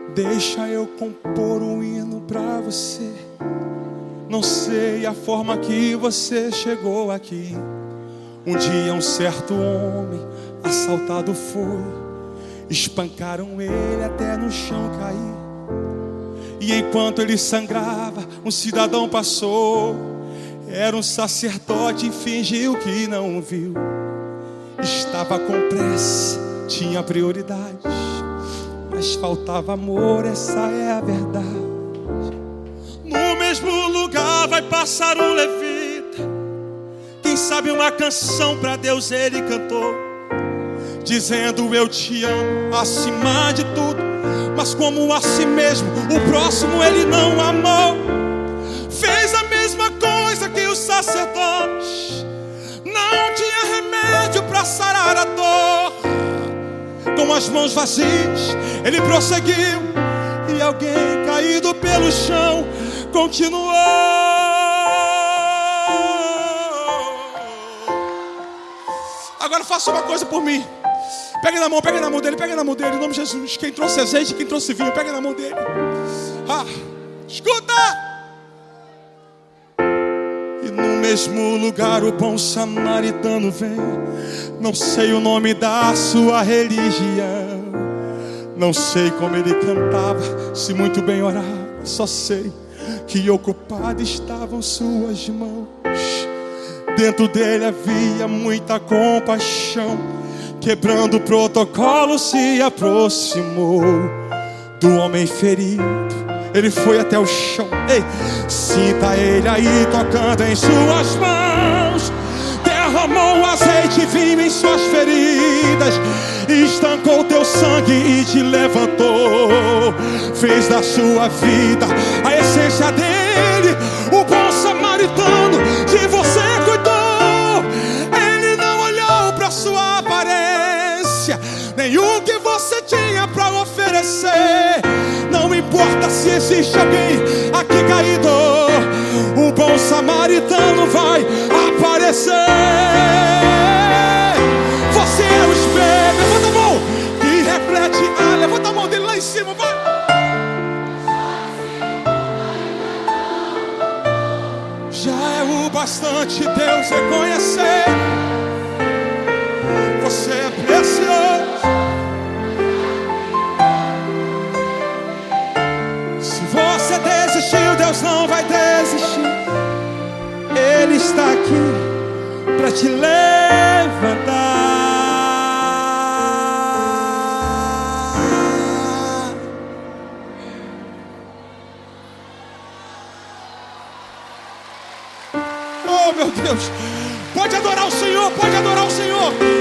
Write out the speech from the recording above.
Deixa eu compor um hino pra você. Não sei a forma que você chegou aqui. Um dia um certo homem assaltado foi. Espancaram ele até no chão cair. E enquanto ele sangrava, um cidadão passou. Era um sacerdote e fingiu que não viu. Estava com pressa, tinha prioridades, mas faltava amor, essa é a verdade. No mesmo lugar vai passar um levita. Quem sabe uma canção pra Deus ele cantou, dizendo eu te amo acima de tudo. Mas como a si mesmo, o próximo ele não amou. Fez a mesma coisa que o sacerdote. Não tinha remédio pra sarar a dor. Com as mãos vazias ele prosseguiu. E alguém caído pelo chão continuou. Agora faça uma coisa por mim. Pega na mão dele, pega na mão dele, em nome de Jesus. Quem trouxe azeite, quem trouxe vinho, pega na mão dele. Escuta! E no mesmo lugar o bom samaritano vem. Não sei o nome da sua religião, não sei como ele cantava, se muito bem orava. Só sei que ocupadas estavam suas mãos. Dentro dele havia muita compaixão. Quebrando o protocolo se aproximou do homem ferido. Ele foi até o chão. Ei, sinta ele aí tocando em suas mãos. Derramou azeite e vinho em suas feridas. Estancou teu sangue e te levantou. Fez da sua vida a essência dele. O bom samaritano de você cuidou. Ele não olhou pra sua aparência, nem o que você tinha pra oferecer. Não importa se existe alguém aqui caído, o bom samaritano vai aparecer. Você é o espelho, levanta a mão, que reflete. Levanta a mão dele lá em cima, vai. Já é o bastante Deus reconhecer. Você é precioso. Se você desistiu, Deus não vai desistir. Ele está aqui para te levantar. Oh, meu Deus. Pode adorar o Senhor, pode adorar o Senhor.